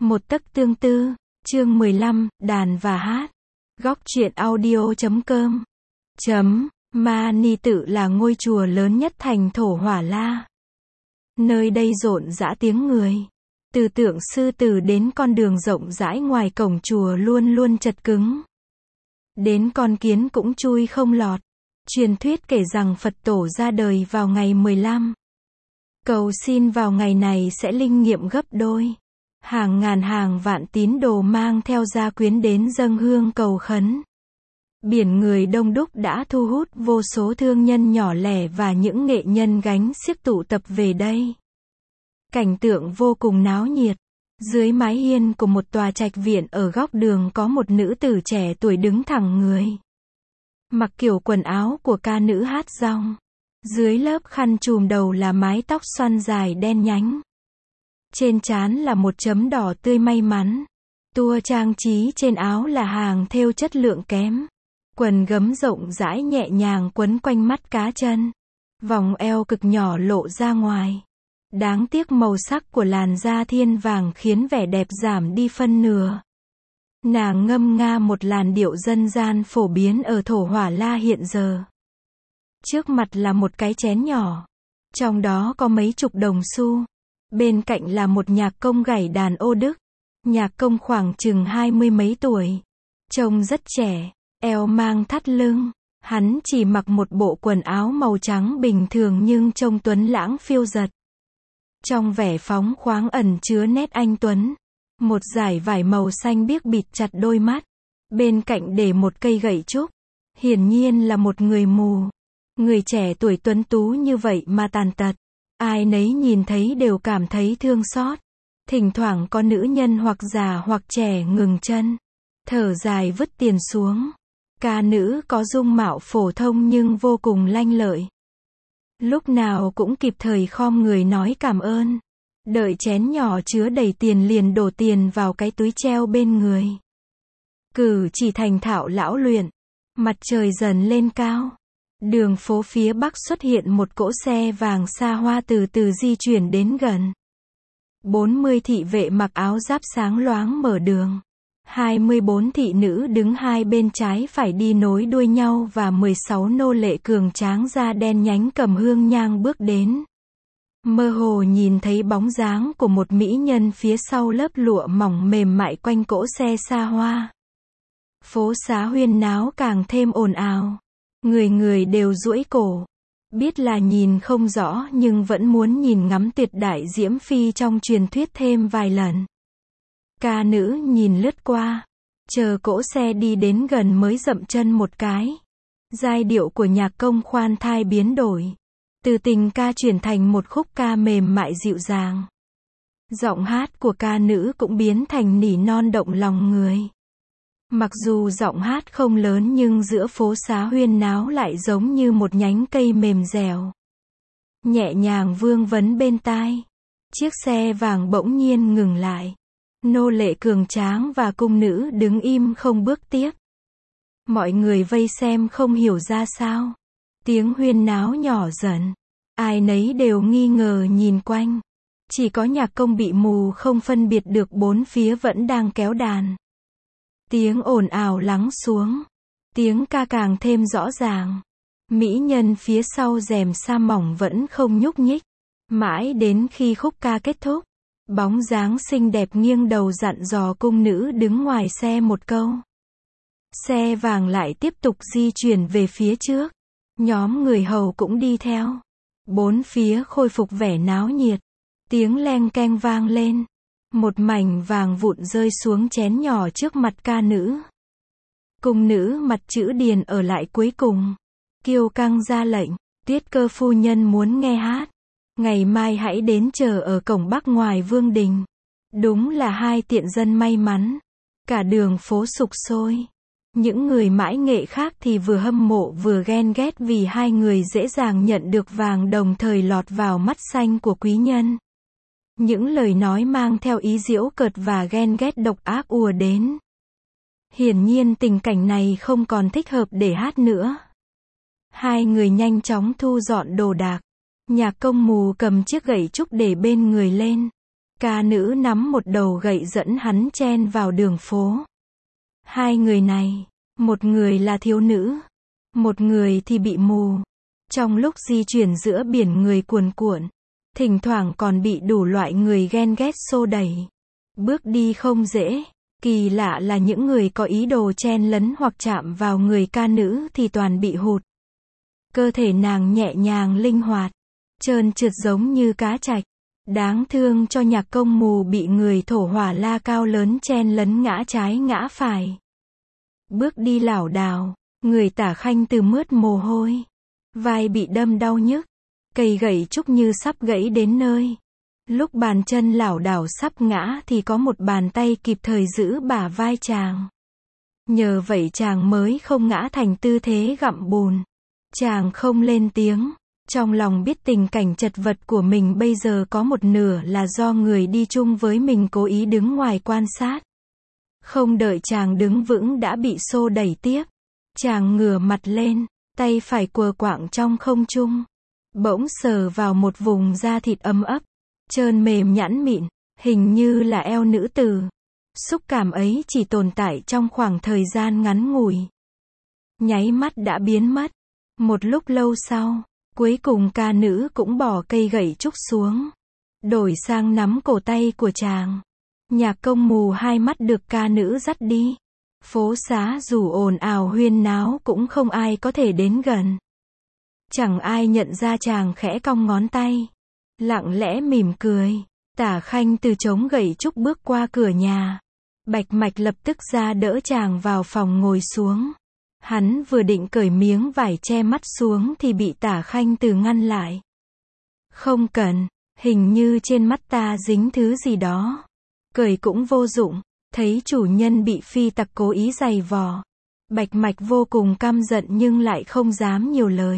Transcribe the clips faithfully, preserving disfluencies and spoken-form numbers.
Một tấc tương tư, chương mười lăm, đàn và hát. Góc truyện audio chấm com. Chấm, Ma Ni tự là ngôi chùa lớn nhất thành Thổ Hỏa La. Nơi đây rộn rã tiếng người. Từ tượng sư tử đến con đường rộng rãi ngoài cổng chùa luôn luôn chật cứng. Đến con kiến cũng chui không lọt. Truyền thuyết kể rằng Phật tổ ra đời vào ngày mười lăm. Cầu xin vào ngày này sẽ linh nghiệm gấp đôi. Hàng ngàn hàng vạn tín đồ mang theo gia quyến đến dâng hương cầu khấn. Biển người đông đúc đã thu hút vô số thương nhân nhỏ lẻ và những nghệ nhân gánh xiếc tụ tập về đây. Cảnh tượng vô cùng náo nhiệt. Dưới mái hiên của một tòa trạch viện ở góc đường có một nữ tử trẻ tuổi đứng thẳng người. Mặc kiểu quần áo của ca nữ hát dong. Dưới lớp khăn trùm đầu là mái tóc xoăn dài đen nhánh. Trên trán là một chấm đỏ tươi may mắn. Tua trang trí trên áo là hàng thêu chất lượng kém. Quần gấm rộng rãi nhẹ nhàng quấn quanh mắt cá chân. Vòng eo cực nhỏ lộ ra ngoài. Đáng tiếc màu sắc của làn da thiên vàng khiến vẻ đẹp giảm đi phân nửa. Nàng ngâm nga một làn điệu dân gian phổ biến ở Thổ Hỏa La hiện giờ. Trước mặt là một cái chén nhỏ. Trong đó có mấy chục đồng xu. Bên cạnh là một nhạc công gảy đàn ô đức. Nhạc công khoảng chừng hai mươi mấy tuổi. Trông rất trẻ, eo mang thắt lưng. Hắn chỉ mặc một bộ quần áo màu trắng bình thường nhưng trông tuấn lãng phiêu dật. Trong vẻ phóng khoáng ẩn chứa nét anh tuấn. Một dải vải màu xanh biếc bịt chặt đôi mắt. Bên cạnh để một cây gậy trúc. Hiển nhiên là một người mù. Người trẻ tuổi tuấn tú như vậy mà tàn tật. Ai nấy nhìn thấy đều cảm thấy thương xót. Thỉnh thoảng có nữ nhân hoặc già hoặc trẻ ngừng chân. Thở dài vứt tiền xuống. Ca nữ có dung mạo phổ thông nhưng vô cùng lanh lợi. Lúc nào cũng kịp thời khom người nói cảm ơn. Đợi chén nhỏ chứa đầy tiền liền đổ tiền vào cái túi treo bên người. Cử chỉ thành thạo lão luyện. Mặt trời dần lên cao. Đường phố phía bắc xuất hiện một cỗ xe vàng xa hoa từ từ di chuyển đến gần. bốn mươi thị vệ mặc áo giáp sáng loáng mở đường. hai mươi bốn thị nữ đứng hai bên trái phải đi nối đuôi nhau và mười sáu nô lệ cường tráng da đen nhánh cầm hương nhang bước đến. Mơ hồ nhìn thấy bóng dáng của một mỹ nhân phía sau lớp lụa mỏng mềm mại quanh cỗ xe xa hoa. Phố xá huyên náo càng thêm ồn ào. Người người đều duỗi cổ. Biết là nhìn không rõ nhưng vẫn muốn nhìn ngắm tuyệt đại diễm phi trong truyền thuyết thêm vài lần. Ca nữ nhìn lướt qua. Chờ cỗ xe đi đến gần mới dậm chân một cái. Giai điệu của nhạc công khoan thai biến đổi. Từ tình ca chuyển thành một khúc ca mềm mại dịu dàng. Giọng hát của ca nữ cũng biến thành nỉ non động lòng người. Mặc dù giọng hát không lớn nhưng giữa phố xá huyên náo lại giống như một nhánh cây mềm dẻo. Nhẹ nhàng vương vấn bên tai. Chiếc xe vàng bỗng nhiên ngừng lại. Nô lệ cường tráng và cung nữ đứng im không bước tiếp. Mọi người vây xem không hiểu ra sao. Tiếng huyên náo nhỏ dần. Ai nấy đều nghi ngờ nhìn quanh. Chỉ có nhạc công bị mù không phân biệt được bốn phía vẫn đang kéo đàn. Tiếng ồn ào lắng xuống. Tiếng ca càng thêm rõ ràng. Mỹ nhân phía sau rèm sa mỏng vẫn không nhúc nhích. Mãi đến khi khúc ca kết thúc. Bóng dáng xinh đẹp nghiêng đầu dặn dò cung nữ đứng ngoài xe một câu. Xe vàng lại tiếp tục di chuyển về phía trước. Nhóm người hầu cũng đi theo. Bốn phía khôi phục vẻ náo nhiệt. Tiếng leng keng vang lên. Một mảnh vàng vụn rơi xuống chén nhỏ trước mặt ca nữ. Cung nữ mặt chữ điền ở lại cuối cùng. Kiêu căng ra lệnh. Tuyết Cơ phu nhân muốn nghe hát. Ngày mai hãy đến chờ ở cổng bắc ngoài vương đình. Đúng là hai tiện dân may mắn. Cả đường phố sục sôi. Những người mãi nghệ khác thì vừa hâm mộ vừa ghen ghét vì hai người dễ dàng nhận được vàng đồng thời lọt vào mắt xanh của quý nhân. Những lời nói mang theo ý giễu cợt và ghen ghét độc ác ùa đến. Hiển nhiên tình cảnh này không còn thích hợp để hát nữa. Hai người nhanh chóng thu dọn đồ đạc. Nhạc công mù cầm chiếc gậy trúc để bên người lên. Ca nữ nắm một đầu gậy dẫn hắn chen vào đường phố. Hai người này, một người là thiếu nữ, một người thì bị mù. Trong lúc di chuyển giữa biển người cuồn cuộn, thỉnh thoảng còn bị đủ loại người ghen ghét xô đẩy. Bước đi không dễ, kỳ lạ là những người có ý đồ chen lấn hoặc chạm vào người ca nữ thì toàn bị hụt. Cơ thể nàng nhẹ nhàng linh hoạt, trơn trượt giống như cá trạch. Đáng thương cho nhạc công mù bị người thổ hỏa la cao lớn chen lấn ngã trái ngã phải. Bước đi lảo đảo, người Tả Khanh Từ mướt mồ hôi. Vai bị đâm đau nhức, cây gậy trúc như sắp gãy đến nơi. Lúc bàn chân lảo đảo sắp ngã thì có một bàn tay kịp thời giữ bả vai chàng. Nhờ vậy chàng mới không ngã thành tư thế gặm bùn. Chàng không lên tiếng, trong lòng biết tình cảnh chật vật của mình bây giờ có một nửa là do người đi chung với mình cố ý đứng ngoài quan sát. Không đợi chàng đứng vững đã bị xô đẩy tiếp. Chàng ngửa mặt lên, tay phải quờ quạng trong không trung. Bỗng sờ vào một vùng da thịt ấm ấp, trơn mềm nhẵn mịn, hình như là eo nữ tử. Xúc cảm ấy chỉ tồn tại trong khoảng thời gian ngắn ngủi. Nháy mắt đã biến mất. Một lúc lâu sau, cuối cùng ca nữ cũng bỏ cây gậy trúc xuống, đổi sang nắm cổ tay của chàng. Nhạc công mù hai mắt được ca nữ dắt đi. Phố xá dù ồn ào huyên náo cũng không ai có thể đến gần. Chẳng ai nhận ra chàng khẽ cong ngón tay, lặng lẽ mỉm cười. Tả Khanh Từ chống gậy trúc bước qua cửa nhà. Bạch Mạch lập tức ra đỡ chàng vào phòng ngồi xuống. Hắn vừa định cởi miếng vải che mắt xuống thì bị Tả Khanh Từ ngăn lại. Không cần, hình như trên mắt ta dính thứ gì đó. Cởi cũng vô dụng, thấy chủ nhân bị phi tặc cố ý giày vò. Bạch Mạch vô cùng căm giận nhưng lại không dám nhiều lời.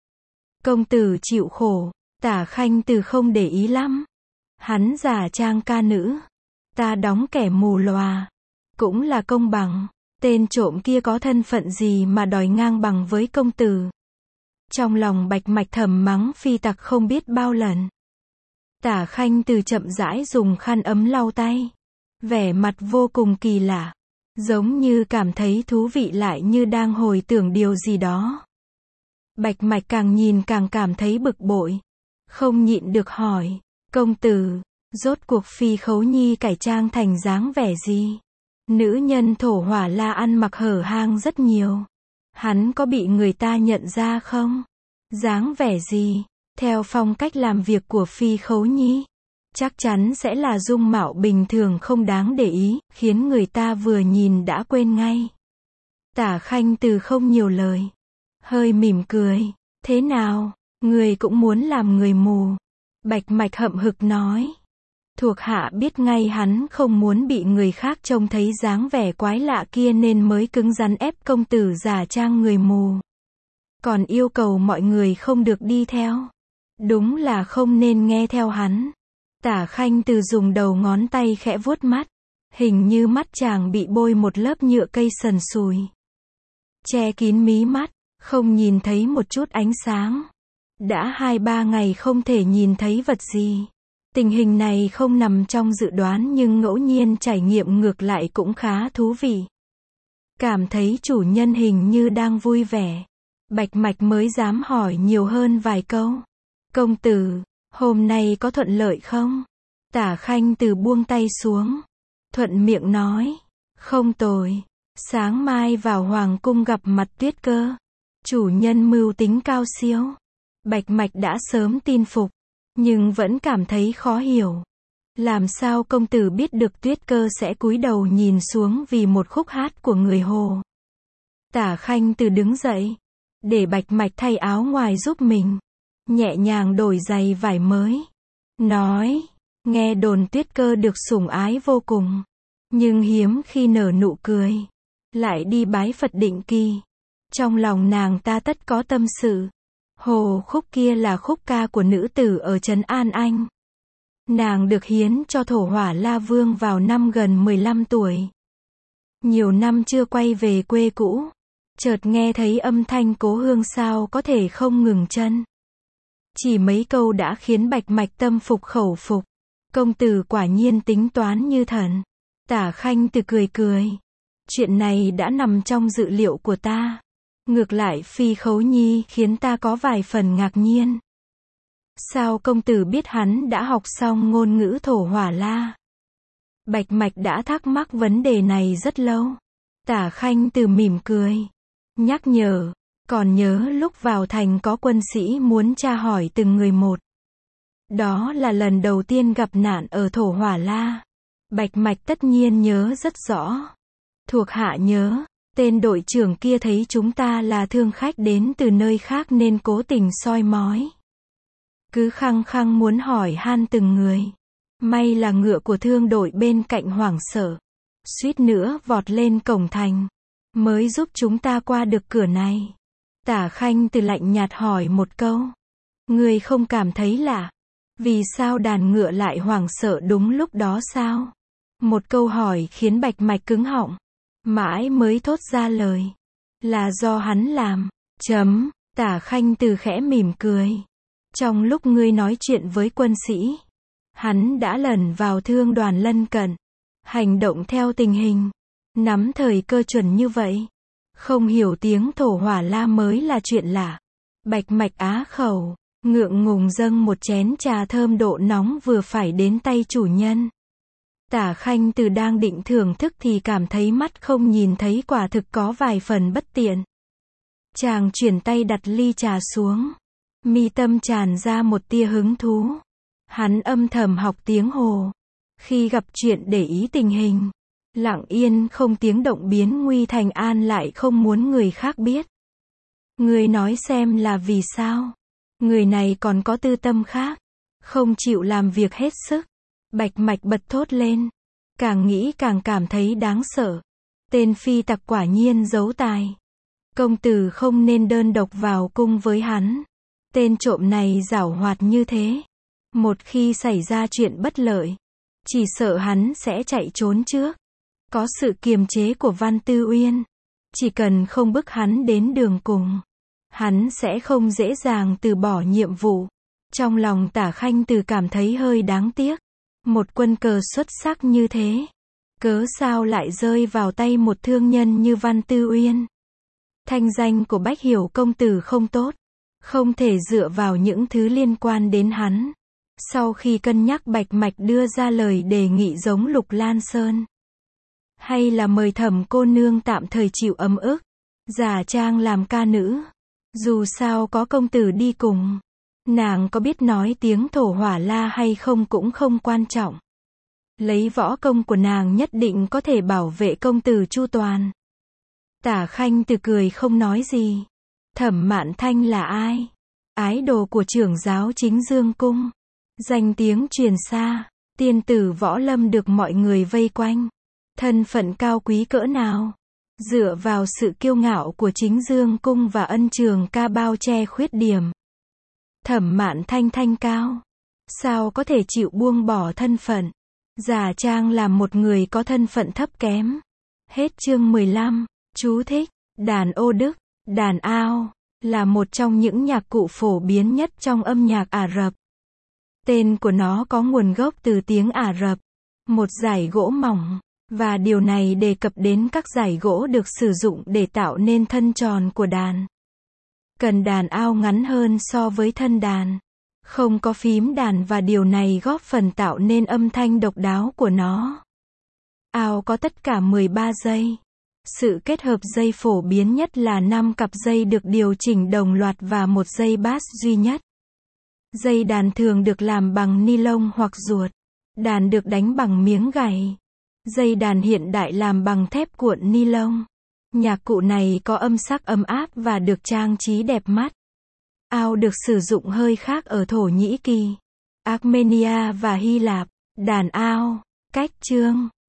Công tử chịu khổ, Tả Khanh Từ không để ý lắm. Hắn giả trang ca nữ. Ta đóng kẻ mù lòa. Cũng là công bằng. Tên trộm kia có thân phận gì mà đòi ngang bằng với công tử. Trong lòng Bạch Mạch thầm mắng phi tặc không biết bao lần. Tả Khanh Từ chậm rãi dùng khăn ấm lau tay. Vẻ mặt vô cùng kỳ lạ. Giống như cảm thấy thú vị lại như đang hồi tưởng điều gì đó. Bạch Mạch càng nhìn càng cảm thấy bực bội. Không nhịn được hỏi. Công tử, rốt cuộc Phi Khấu Nhi cải trang thành dáng vẻ gì? Nữ nhân thổ hỏa la ăn mặc hở hang rất nhiều. Hắn có bị người ta nhận ra không? Dáng vẻ gì? Theo phong cách làm việc của Phi Khấu Nhi, chắc chắn sẽ là dung mạo bình thường không đáng để ý, khiến người ta vừa nhìn đã quên ngay. Tả Khanh Từ không nhiều lời, hơi mỉm cười. Thế nào, người cũng muốn làm người mù? Bạch Mạch hậm hực nói. Thuộc hạ biết ngay hắn không muốn bị người khác trông thấy dáng vẻ quái lạ kia nên mới cứng rắn ép công tử giả trang người mù. Còn yêu cầu mọi người không được đi theo. Đúng là không nên nghe theo hắn. Tả Khanh Từ dùng đầu ngón tay khẽ vuốt mắt. Hình như mắt chàng bị bôi một lớp nhựa cây sần sùi. Che kín mí mắt, không nhìn thấy một chút ánh sáng. Đã hai ba ngày không thể nhìn thấy vật gì. Tình hình này không nằm trong dự đoán nhưng ngẫu nhiên trải nghiệm ngược lại cũng khá thú vị. Cảm thấy chủ nhân hình như đang vui vẻ. Bạch Mạch mới dám hỏi nhiều hơn vài câu. Công tử, hôm nay có thuận lợi không? Tả Khanh Từ buông tay xuống. Thuận miệng nói. Không tồi. Sáng mai vào Hoàng cung gặp mặt Tuyết Cơ. Chủ nhân mưu tính cao siêu. Bạch Mạch đã sớm tin phục. Nhưng vẫn cảm thấy khó hiểu. Làm sao công tử biết được Tuyết Cơ sẽ cúi đầu nhìn xuống vì một khúc hát của người Hồ? Tả Khanh Từ đứng dậy. Để Bạch Mạch thay áo ngoài giúp mình. Nhẹ nhàng đổi giày vải mới. Nói. Nghe đồn Tuyết Cơ được sủng ái vô cùng. Nhưng hiếm khi nở nụ cười. Lại đi bái Phật định kỳ. Trong lòng nàng ta tất có tâm sự. Hồ khúc kia là khúc ca của nữ tử ở trấn An Anh. Nàng được hiến cho thổ hỏa La Vương vào năm gần mười lăm tuổi. Nhiều năm chưa quay về quê cũ. Chợt nghe thấy âm thanh cố hương sao có thể không ngừng chân. Chỉ mấy câu đã khiến Bạch Mạch tâm phục khẩu phục. Công tử quả nhiên tính toán như thần. Tả Khanh Từ cười cười. Chuyện này đã nằm trong dự liệu của ta. Ngược lại Phi Khấu Nhi khiến ta có vài phần ngạc nhiên. Sao công tử biết hắn đã học xong ngôn ngữ Thổ Hỏa La? Bạch Mạch đã thắc mắc vấn đề này rất lâu. Tả Khanh Từ mỉm cười. Nhắc nhở. Còn nhớ lúc vào thành có quân sĩ muốn tra hỏi từng người một. Đó là lần đầu tiên gặp nạn ở Thổ Hỏa La. Bạch Mạch tất nhiên nhớ rất rõ. Thuộc hạ nhớ, tên đội trưởng kia thấy chúng ta là thương khách đến từ nơi khác nên cố tình soi mói. Cứ khăng khăng muốn hỏi han từng người. May là ngựa của thương đội bên cạnh hoảng sợ. Suýt nữa vọt lên cổng thành. Mới giúp chúng ta qua được cửa này. Tả Khanh Từ lạnh nhạt hỏi một câu. Người không cảm thấy lạ? Vì sao đàn ngựa lại hoảng sợ đúng lúc đó sao? Một câu hỏi khiến Bạch Mạch cứng họng. Mãi mới thốt ra lời. Là do hắn làm. Chấm. Tả Khanh Từ khẽ mỉm cười. Trong lúc ngươi nói chuyện với quân sĩ, hắn đã lẩn vào thương đoàn lân cận. Hành động theo tình hình. Nắm thời cơ chuẩn như vậy. Không hiểu tiếng Thổ Hỏa La mới là chuyện lạ. Bạch Mạch á khẩu. Ngượng ngùng dâng một chén trà thơm độ nóng vừa phải đến tay chủ nhân. Tả Khanh Từ đang định thưởng thức thì cảm thấy mắt không nhìn thấy quả thực có vài phần bất tiện. Chàng chuyển tay đặt ly trà xuống. Mi tâm tràn ra một tia hứng thú. Hắn âm thầm học tiếng Hồ. Khi gặp chuyện để ý tình hình. Lặng yên không tiếng động biến nguy thành an lại không muốn người khác biết. Người nói xem là vì sao? Người này còn có tư tâm khác. Không chịu làm việc hết sức. Bạch Mạch bật thốt lên. Càng nghĩ càng cảm thấy đáng sợ. Tên phi tặc quả nhiên giấu tài. Công tử không nên đơn độc vào cung với hắn. Tên trộm này giảo hoạt như thế. Một khi xảy ra chuyện bất lợi, chỉ sợ hắn sẽ chạy trốn trước. Có sự kiềm chế của Văn Tư Uyên. Chỉ cần không bức hắn đến đường cùng, hắn sẽ không dễ dàng từ bỏ nhiệm vụ. Trong lòng Tả Khanh Từ cảm thấy hơi đáng tiếc. Một quân cờ xuất sắc như thế. Cớ sao lại rơi vào tay một thương nhân như Văn Tư Uyên. Thanh danh của Bách Hiểu công tử không tốt. Không thể dựa vào những thứ liên quan đến hắn. Sau khi cân nhắc Bạch Mạch đưa ra lời đề nghị giống Lục Lan Sơn. Hay là mời Thẩm cô nương tạm thời chịu ấm ức. Giả trang làm ca nữ. Dù sao có công tử đi cùng. Nàng có biết nói tiếng Thổ Hỏa La hay không cũng không quan trọng. Lấy võ công của nàng nhất định có thể bảo vệ công tử chu toàn. Tả Khanh Từ cười không nói gì. Thẩm Mạn Thanh là ai? Ái đồ của trưởng giáo Chính Dương Cung. Danh tiếng truyền xa. Tiên tử võ lâm được mọi người vây quanh. Thân phận cao quý cỡ nào? Dựa vào sự kiêu ngạo của Chính Dương Cung và Ân Trường Ca bao che khuyết điểm. Thẩm Mạn Thanh thanh cao. Sao có thể chịu buông bỏ thân phận? Giả trang làm một người có thân phận thấp kém. Hết chương mười lăm. Chú thích. Đàn ô Đức, đàn ao, là một trong những nhạc cụ phổ biến nhất trong âm nhạc Ả Rập. Tên của nó có nguồn gốc từ tiếng Ả Rập. Một dải gỗ mỏng. Và điều này đề cập đến các dải gỗ được sử dụng để tạo nên thân tròn của đàn. Cần đàn ao ngắn hơn so với thân đàn. Không có phím đàn và điều này góp phần tạo nên âm thanh độc đáo của nó. Ao có tất cả mười ba dây. Sự kết hợp dây phổ biến nhất là năm cặp dây được điều chỉnh đồng loạt và một dây bass duy nhất. Dây đàn thường được làm bằng ni lông hoặc ruột. Đàn được đánh bằng miếng gảy. Dây đàn hiện đại làm bằng thép cuộn ni lông. Nhạc cụ này có âm sắc ấm áp và được trang trí đẹp mắt. Ao được sử dụng hơi khác ở Thổ Nhĩ Kỳ, Armenia và Hy Lạp. Đàn ao, cách chương.